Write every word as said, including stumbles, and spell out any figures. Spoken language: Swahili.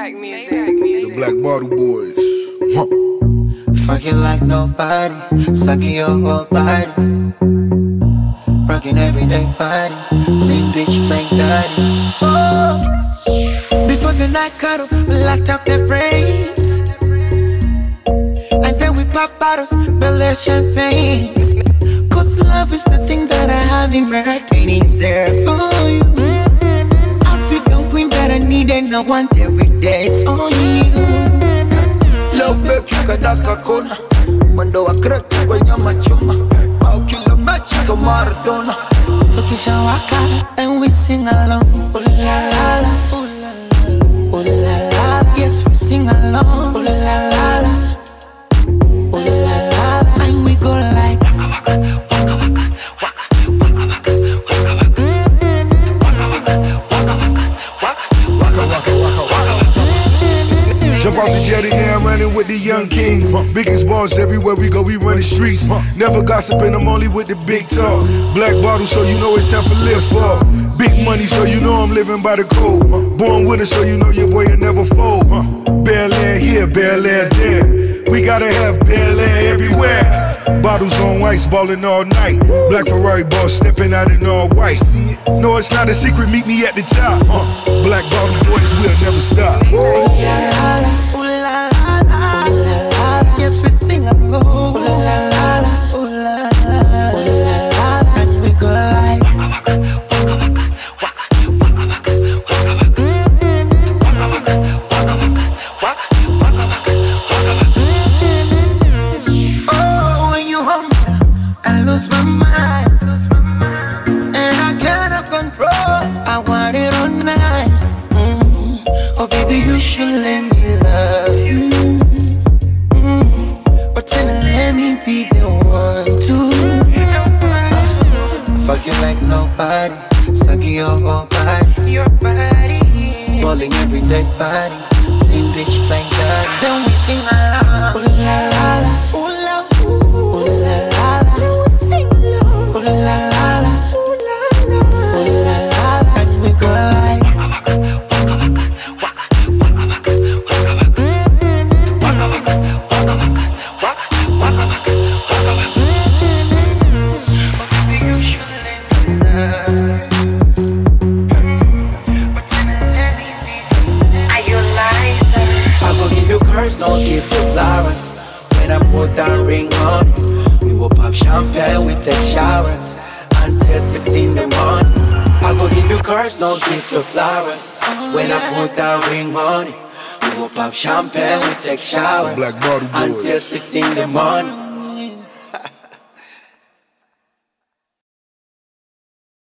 Maybach music. The Black Bottle Boys. Huh. Fuck you like nobody, sucking your whole body, rocking everyday party, plain bitch, plain daddy. Oh. Before the night cuddle, we locked up their brains, and then we pop bottles, belly champagne. Cause love is the thing that I have in my heart, and it's there for you. African queen that I need and I want every day, it's only you. Love baby kadaka kona, mwendo wa kreti kwenye machuma, au kila mechi kama Maradona. Tukisha waka and we sing along, ooh la la la, ooh la la, ooh la la. Yes we sing along, ooh la la la, ooh la la la. And we go like waka waka waka waka waka waka waka waka waka waka waka waka waka waka waka. Jump off the jetty now, running with the young kings. Biggest boss everywhere we go, we run the streets. Never gossiping, I'm only with the big talk. Black bottle, so you know it's time for lift up. Big money, so you know I'm living by the code. Born with it, so you know your boy will never fold. Bel Air here, Bel Air there. We gotta have Bel Air everywhere. Bottles on ice, ballin' all night. Black Ferrari boss stepping out in all white. No, it's not a secret, meet me at the top. Black Bottle Boys, we'll never stop. Ooh la la la, ooh la la la, ooh la la. Yes, we sing along. Ooh la la la, ooh la la, ooh la la. And we go like waka waka waka waka waka waka waka waka waka waka waka waka waka waka. Oh, when you hold me, I lose my mind, and I cannot control. I want it all night. Oh baby, you should let me love you, mm. But then let me be the one to uh, fuck you like nobody, sucking your whole body, your body, balling everyday body, plain bitch, plain daddy. Then we sing along, ooh la la la, ooh la ooh, ooh la la la. Then we sing along, ooh la la la, ooh la la, ooh la la. And we go like waka waka waka waka. Don't give you flowers when I put that ring on. We will pop champagne, we take shower until six in the morning. I go give you curse, don't give you flowers when I put that ring on. We will pop champagne, we take shower Black Bottle Boys. until six in the morning.